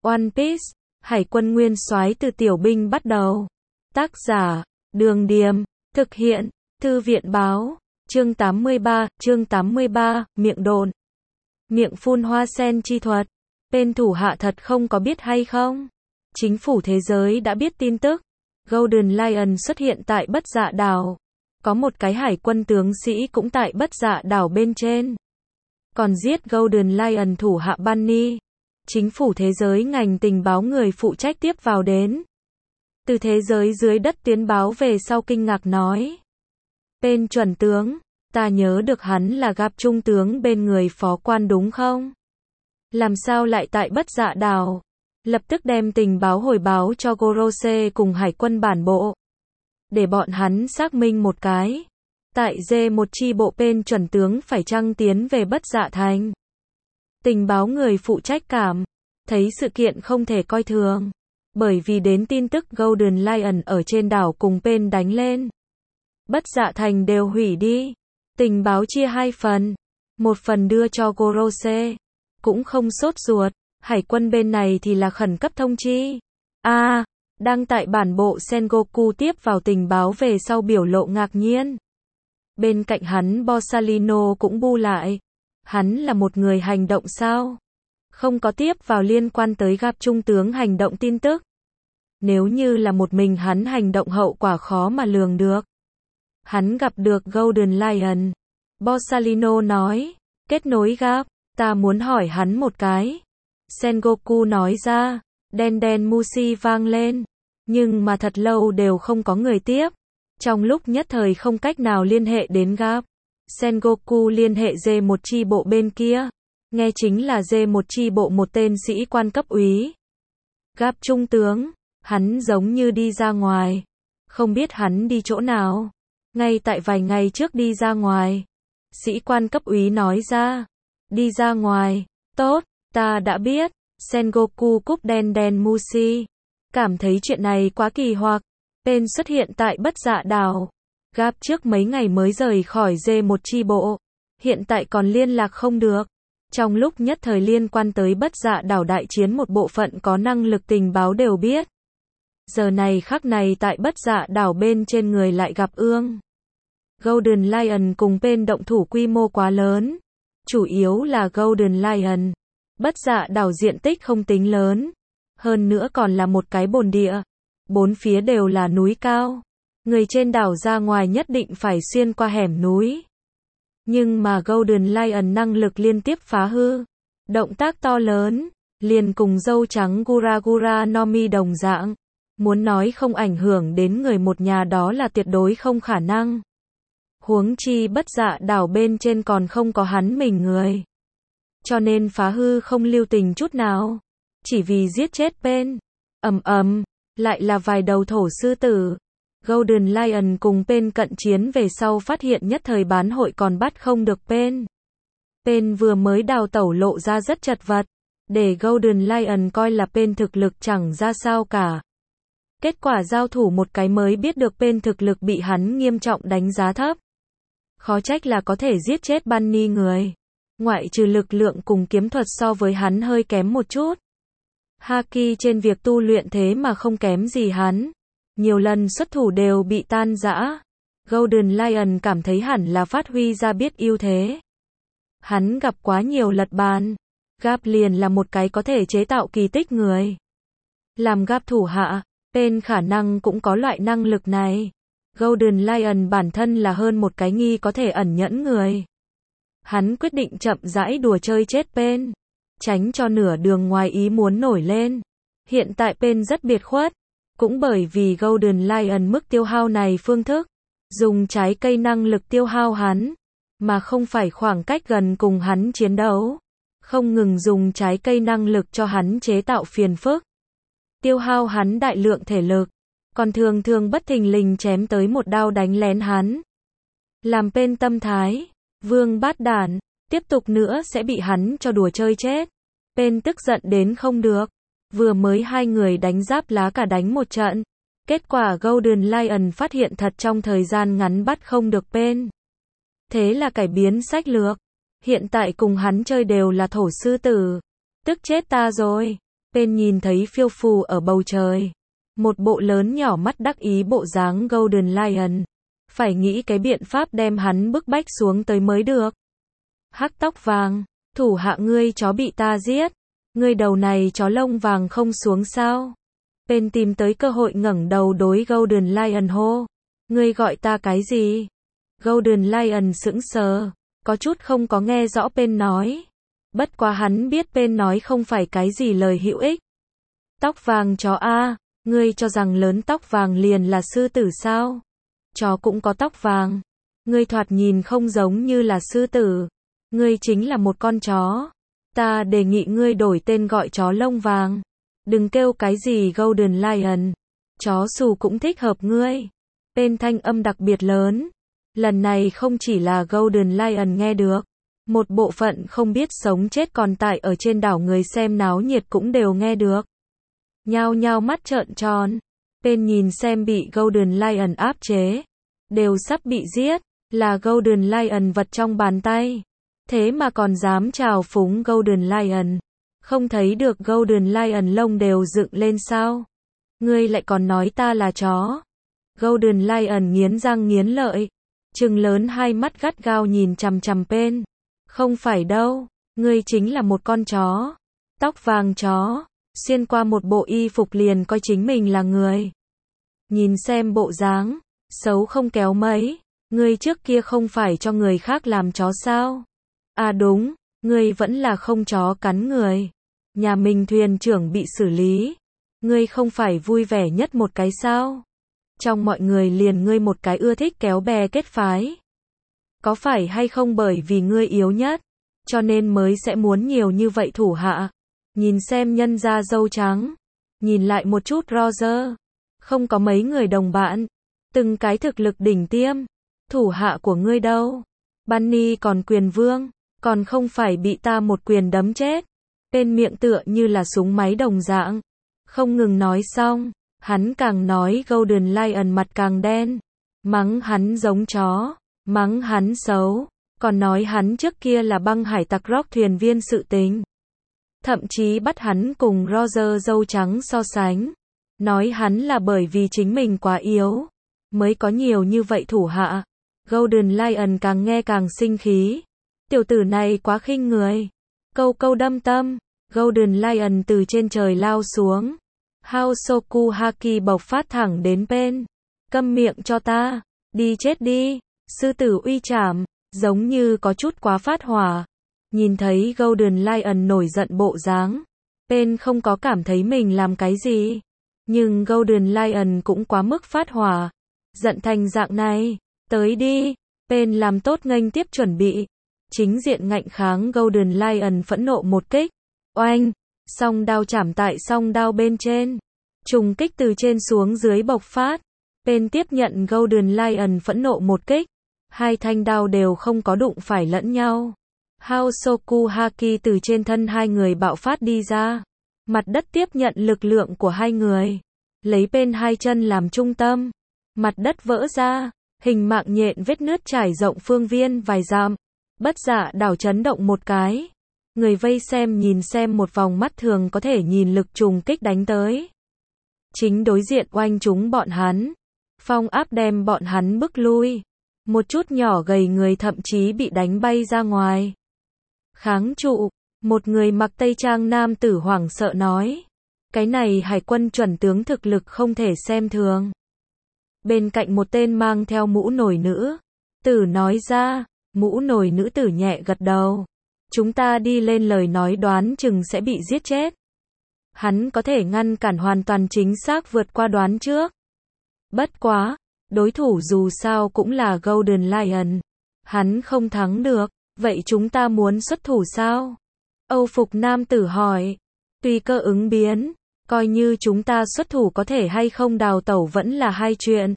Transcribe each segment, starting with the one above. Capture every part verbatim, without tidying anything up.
One Piece, Hải quân nguyên soái từ tiểu binh bắt đầu. Tác giả, Đường Điềm, thực hiện, Thư viện báo, chương tám mươi ba, chương tám mươi ba, miệng đồn. Miệng phun hoa sen chi thuật. Bên thủ hạ thật không có biết hay không? Chính phủ thế giới đã biết tin tức. Golden Lion xuất hiện tại Bất Dạ đảo. Có một cái hải quân tướng sĩ cũng tại Bất Dạ đảo bên trên. Còn giết Golden Lion thủ hạ Bunny. Chính phủ thế giới ngành tình báo người phụ trách tiếp vào đến. Từ thế giới dưới đất tiến báo về sau kinh ngạc nói. Bên chuẩn tướng, ta nhớ được hắn là gặp trung tướng bên người phó quan đúng không? Làm sao lại tại Bất Dạ đảo? Lập tức đem tình báo hồi báo cho Gorose cùng hải quân bản bộ. Để bọn hắn xác minh một cái. Tại D một chi bộ bên chuẩn tướng phải chăng tiến về Bất Dạ thành. Tình báo người phụ trách cảm. Thấy sự kiện không thể coi thường. Bởi vì đến tin tức Golden Lion ở trên đảo cùng bên đánh lên. Bất Dạ thành đều hủy đi. Tình báo chia hai phần. Một phần đưa cho Gorose. Cũng không sốt ruột. Hải quân bên này thì là khẩn cấp thông chi. A, à, đăng tại bản bộ Sengoku tiếp vào tình báo về sau biểu lộ ngạc nhiên. Bên cạnh hắn Borsalino cũng bu lại. Hắn là một người hành động sao? Không có tiếp vào liên quan tới gặp trung tướng hành động tin tức. Nếu như là một mình hắn hành động hậu quả khó mà lường được. Hắn gặp được Golden Lion. Borsalino nói, kết nối gap, ta muốn hỏi hắn một cái. Sengoku nói ra, đen đen Mushi vang lên. Nhưng mà thật lâu đều không có người tiếp. Trong lúc nhất thời không cách nào liên hệ đến gap. Sengoku liên hệ D một chi bộ bên kia. Nghe chính là D một chi bộ một tên sĩ quan cấp úy. Gap trung tướng, hắn giống như đi ra ngoài. Không biết hắn đi chỗ nào. Ngay tại vài ngày trước đi ra ngoài. Sĩ quan cấp úy nói ra. Đi ra ngoài, tốt, ta đã biết. Sengoku cúp đen đen Mushi. Cảm thấy chuyện này quá kỳ hoặc. Tên xuất hiện tại Bất Dạ đảo. Gap trước mấy ngày mới rời khỏi D một chi bộ. Hiện tại còn liên lạc không được. Trong lúc nhất thời liên quan tới Bất Dạ đảo đại chiến một bộ phận có năng lực tình báo đều biết. Giờ này khắc này tại Bất Dạ đảo bên trên người lại gặp ương. Golden Lion cùng bên động thủ quy mô quá lớn. Chủ yếu là Golden Lion. Bất Dạ đảo diện tích không tính lớn. Hơn nữa còn là một cái bồn địa. Bốn phía đều là núi cao. Người trên đảo ra ngoài nhất định phải xuyên qua hẻm núi. Nhưng mà Golden Lion năng lực liên tiếp phá hư. Động tác to lớn. Liền cùng dâu trắng Gura Gura no Mi đồng dạng. Muốn nói không ảnh hưởng đến người một nhà đó là tuyệt đối không khả năng. Huống chi Bất Dạ đảo bên trên còn không có hắn mình người. Cho nên phá hư không lưu tình chút nào. Chỉ vì giết chết bên. Ầm ầm, lại là vài đầu thổ sư tử. Golden Lion cùng bên cận chiến về sau phát hiện nhất thời bán hội còn bắt không được bên. Bên vừa mới đào tẩu lộ ra rất chật vật. Để Golden Lion coi là bên thực lực chẳng ra sao cả. Kết quả giao thủ một cái mới biết được bên thực lực bị hắn nghiêm trọng đánh giá thấp. Khó trách là có thể giết chết Bunny người. Ngoại trừ lực lượng cùng kiếm thuật so với hắn hơi kém một chút. Haki trên việc tu luyện thế mà không kém gì hắn. Nhiều lần xuất thủ đều bị tan rã. Golden Lion cảm thấy hẳn là phát huy ra biết ưu thế. Hắn gặp quá nhiều lật bàn. Gap liền là một cái có thể chế tạo kỳ tích người. Làm Gap thủ hạ, bên khả năng cũng có loại năng lực này. Golden Lion bản thân là hơn một cái nghi có thể ẩn nhẫn người. Hắn quyết định chậm rãi đùa chơi chết bên. Tránh cho nửa đường ngoài ý muốn nổi lên. Hiện tại bên rất biệt khuất. Cũng bởi vì Golden Lion mức tiêu hao này phương thức. Dùng trái cây năng lực tiêu hao hắn. Mà không phải khoảng cách gần cùng hắn chiến đấu. Không ngừng dùng trái cây năng lực cho hắn chế tạo phiền phức. Tiêu hao hắn đại lượng thể lực. Còn thường thường bất thình lình chém tới một đao đánh lén hắn. Làm bên tâm thái. Vương bát đản. Tiếp tục nữa sẽ bị hắn cho đùa chơi chết. Bên tức giận đến không được. Vừa mới hai người đánh giáp lá cả đánh một trận. Kết quả Golden Lion phát hiện thật trong thời gian ngắn bắt không được bên. Thế là cải biến sách lược. Hiện tại cùng hắn chơi đều là thổ sư tử. Tức chết ta rồi. Pen nhìn thấy phiêu phù ở bầu trời. Một bộ lớn nhỏ mắt đắc ý bộ dáng Golden Lion. Phải nghĩ cái biện pháp đem hắn bức bách xuống tới mới được. Hắc tóc vàng, thủ hạ ngươi chó bị ta giết. Ngươi đầu này chó lông vàng không xuống sao? Pen tìm tới cơ hội ngẩng đầu đối Golden Lion hô. Ngươi gọi ta cái gì? Golden Lion sững sờ, có chút không có nghe rõ Pen nói. Bất quá hắn biết Pen nói không phải cái gì lời hữu ích. Tóc vàng chó a, ngươi cho rằng lớn tóc vàng liền là sư tử sao? Chó cũng có tóc vàng. Ngươi thoạt nhìn không giống như là sư tử. Ngươi chính là một con chó. Ta đề nghị ngươi đổi tên gọi chó lông vàng. Đừng kêu cái gì Golden Lion. Chó xù cũng thích hợp ngươi. Pen thanh âm đặc biệt lớn. Lần này không chỉ là Golden Lion nghe được. Một bộ phận không biết sống chết còn tại ở trên đảo người xem náo nhiệt cũng đều nghe được. Nhao nhao mắt trợn tròn. Pen nhìn xem bị Golden Lion áp chế. Đều sắp bị giết. Là Golden Lion vật trong bàn tay. Thế mà còn dám trào phúng Golden Lion. Không thấy được Golden Lion lông đều dựng lên sao? Ngươi lại còn nói ta là chó. Golden Lion nghiến răng nghiến lợi. Trừng lớn hai mắt gắt gao nhìn chằm chằm Pen. Không phải đâu, ngươi chính là một con chó. Tóc vàng chó, xuyên qua một bộ y phục liền coi chính mình là người. Nhìn xem bộ dáng, xấu không kéo mấy. Ngươi trước kia không phải cho người khác làm chó sao? À đúng, ngươi vẫn là không chó cắn người. Nhà mình thuyền trưởng bị xử lý. Ngươi không phải vui vẻ nhất một cái sao? Trong mọi người liền ngươi một cái ưa thích kéo bè kết phái. Có phải hay không bởi vì ngươi yếu nhất, cho nên mới sẽ muốn nhiều như vậy thủ hạ? Nhìn xem nhân gia dâu trắng. Nhìn lại một chút Roger. Không có mấy người đồng bạn. Từng cái thực lực đỉnh tiêm. Thủ hạ của ngươi đâu? Bunny còn quyền vương. Còn không phải bị ta một quyền đấm chết. Bên miệng tựa như là súng máy đồng dạng. Không ngừng nói xong. Hắn càng nói Golden Lion mặt càng đen. Mắng hắn giống chó. Mắng hắn xấu. Còn nói hắn trước kia là băng hải tặc rock thuyền viên sự tình. Thậm chí bắt hắn cùng Roger dâu trắng so sánh. Nói hắn là bởi vì chính mình quá yếu. Mới có nhiều như vậy thủ hạ. Golden Lion càng nghe càng sinh khí. Tiểu tử này quá khinh người. Câu câu đâm tâm. Golden Lion từ trên trời lao xuống. Hosoku Haki bộc phát thẳng đến Pen. Câm miệng cho ta. Đi chết đi. Sư tử uy trảm. Giống như có chút quá phát hỏa. Nhìn thấy Golden Lion nổi giận bộ dáng. Pen không có cảm thấy mình làm cái gì. Nhưng Golden Lion cũng quá mức phát hỏa. Giận thành dạng này. Tới đi. Pen làm tốt nghênh tiếp chuẩn bị. Chính diện ngạnh kháng Golden Lion phẫn nộ một kích. Oanh. Song đao chảm tại song đao bên trên. Trùng kích từ trên xuống dưới bộc phát. Pen tiếp nhận Golden Lion phẫn nộ một kích. Hai thanh đao đều không có đụng phải lẫn nhau. Hosoku Haki từ trên thân hai người bạo phát đi ra. Mặt đất tiếp nhận lực lượng của hai người. Lấy Pen hai chân làm trung tâm. Mặt đất vỡ ra. Hình mạng nhện vết nứt trải rộng phương viên vài dặm. Bất dạ đảo chấn động một cái. Người vây xem nhìn xem một vòng mắt thường có thể nhìn lực trùng kích đánh tới. Chính đối diện oanh chúng bọn hắn. Phong áp đem bọn hắn bức lui. Một chút nhỏ gầy người thậm chí bị đánh bay ra ngoài. Kháng trụ. Một người mặc tây trang nam tử hoảng sợ nói. Cái này hải quân chuẩn tướng thực lực không thể xem thường. Bên cạnh một tên mang theo mũ nổi nữ tử nói ra. Mũ nổi nữ tử nhẹ gật đầu. Chúng ta đi lên lời nói đoán chừng sẽ bị giết chết. Hắn có thể ngăn cản hoàn toàn chính xác vượt qua đoán trước. Bất quá, đối thủ dù sao cũng là Golden Lion. Hắn không thắng được, vậy chúng ta muốn xuất thủ sao? Âu phục nam tử hỏi. Tùy cơ ứng biến, coi như chúng ta xuất thủ có thể hay không đào tẩu vẫn là hai chuyện.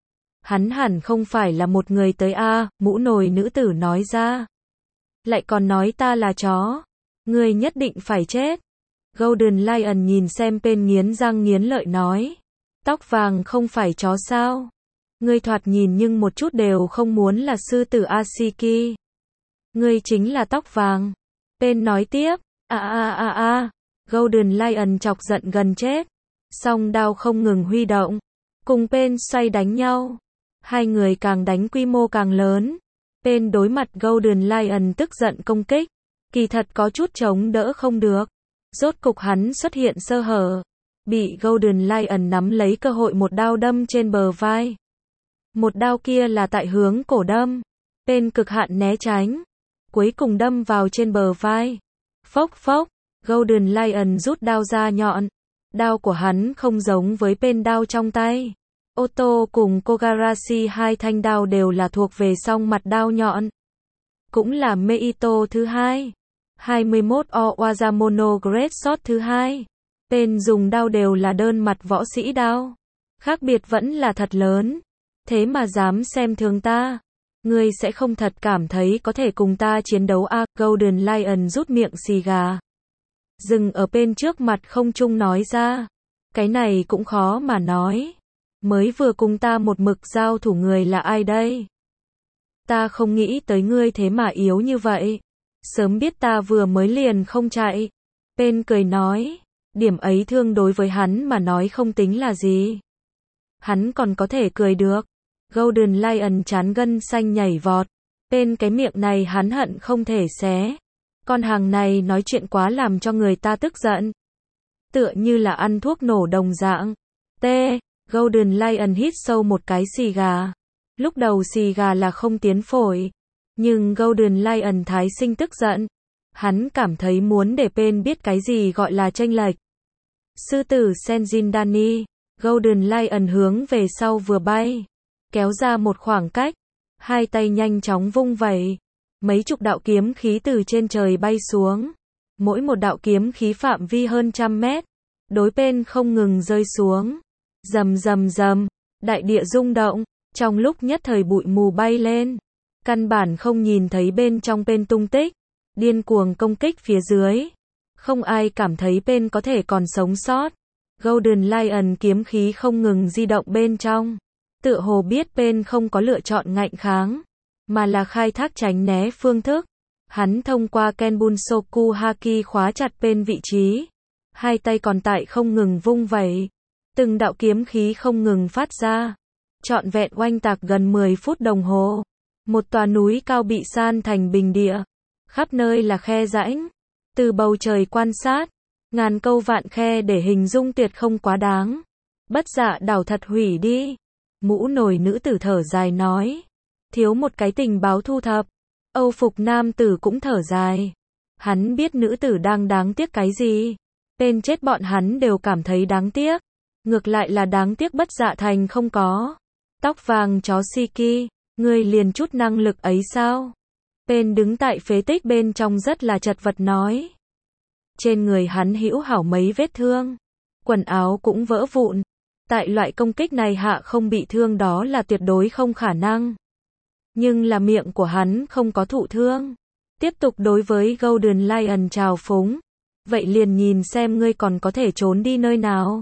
Hắn hẳn không phải là một người tới a, mũ nồi nữ tử nói ra. Lại còn nói ta là chó. Ngươi nhất định phải chết. Golden Lion nhìn xem Pen nghiến răng nghiến lợi nói. Tóc vàng không phải chó sao? Ngươi thoạt nhìn nhưng một chút đều không muốn là sư tử Ashiki. Ngươi chính là tóc vàng. Pen nói tiếp. À à à à. Golden Lion chọc giận gần chết. Song đao không ngừng huy động. Cùng Pain xoay đánh nhau. Hai người càng đánh quy mô càng lớn. Pain đối mặt Golden Lion tức giận công kích. Kỳ thật có chút chống đỡ không được. Rốt cục hắn xuất hiện sơ hở. Bị Golden Lion nắm lấy cơ hội một đao đâm trên bờ vai. Một đao kia là tại hướng cổ đâm. Pain cực hạn né tránh. Cuối cùng đâm vào trên bờ vai. Phốc phốc. Golden Lion rút đao ra nhọn. Đao của hắn không giống với Pain đao trong tay. Oto cùng Kogarashi hai thanh đao đều là thuộc về song mặt đao nhọn. Cũng là Meito thứ hai. hai mươi mốt Owazamono Great Sword thứ hai. Pain dùng đao đều là đơn mặt võ sĩ đao. Khác biệt vẫn là thật lớn. Thế mà dám xem thường ta. Ngươi sẽ không thật cảm thấy có thể cùng ta chiến đấu à? Golden Lion rút miệng xì gà. Dừng ở Pain trước mặt không trung nói ra. Cái này cũng khó mà nói. Mới vừa cùng ta một mực giao thủ người là ai đây? Ta không nghĩ tới ngươi thế mà yếu như vậy. Sớm biết ta vừa mới liền không chạy. Pain cười nói. Điểm ấy thương đối với hắn mà nói không tính là gì. Hắn còn có thể cười được. Golden Lion chán gân xanh nhảy vọt. Pain cái miệng này hắn hận không thể xé. Con hàng này nói chuyện quá làm cho người ta tức giận. Tựa như là ăn thuốc nổ đồng dạng. T. Golden Lion hít sâu một cái xì gà. Lúc đầu xì gà là không tiến phổi. Nhưng Golden Lion thái sinh tức giận. Hắn cảm thấy muốn để Pain biết cái gì gọi là chênh lệch. Sư tử Senjin-dani. Golden Lion hướng về sau vừa bay. Kéo ra một khoảng cách. Hai tay nhanh chóng vung vẩy. Mấy chục đạo kiếm khí từ trên trời bay xuống. Mỗi một đạo kiếm khí phạm vi hơn trăm mét. Đối Pain không ngừng rơi xuống. Rầm rầm rầm. Đại địa rung động. Trong lúc nhất thời bụi mù bay lên. Căn bản không nhìn thấy bên trong Pain tung tích. Điên cuồng công kích phía dưới. Không ai cảm thấy Pain có thể còn sống sót. Golden Lion kiếm khí không ngừng di động bên trong. Tựa hồ biết Pain không có lựa chọn ngạnh kháng. Mà là khai thác tránh né phương thức. Hắn thông qua Kenbunsoku Haki khóa chặt Pain vị trí. Hai tay còn tại không ngừng vung vẩy. Từng đạo kiếm khí không ngừng phát ra. Trọn vẹn oanh tạc gần mười phút đồng hồ. Một tòa núi cao bị san thành bình địa. Khắp nơi là khe rãnh. Từ bầu trời quan sát. Ngàn câu vạn khe để hình dung tuyệt không quá đáng. Bất dạ đảo thật hủy đi. Mũ nồi nữ tử thở dài nói. Thiếu một cái tình báo thu thập. Âu phục nam tử cũng thở dài. Hắn biết nữ tử đang đáng tiếc cái gì. Tên chết bọn hắn đều cảm thấy đáng tiếc. Ngược lại là đáng tiếc bất dạ thành không có. Tóc vàng chó Shiki. Ngươi liền chút năng lực ấy sao? Pain đứng tại phế tích bên trong rất là chật vật nói. Trên người hắn hữu hảo mấy vết thương. Quần áo cũng vỡ vụn. Tại loại công kích này hạ không bị thương đó là tuyệt đối không khả năng. Nhưng là miệng của hắn không có thụ thương. Tiếp tục đối với Golden Lion trào phúng. Vậy liền nhìn xem ngươi còn có thể trốn đi nơi nào.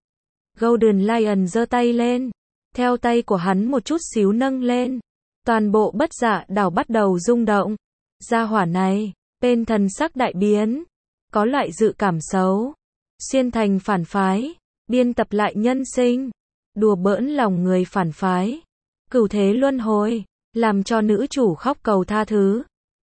Golden Lion giơ tay lên. Theo tay của hắn một chút xíu nâng lên. Toàn bộ bất dạ đảo bắt đầu rung động. Gia hỏa này, Pain thần sắc đại biến. Có loại dự cảm xấu. Xuyên thành phản phái. Biên tập lại nhân sinh. Đùa bỡn lòng người phản phái. Cửu thế luân hồi. Làm cho nữ chủ khóc cầu tha thứ.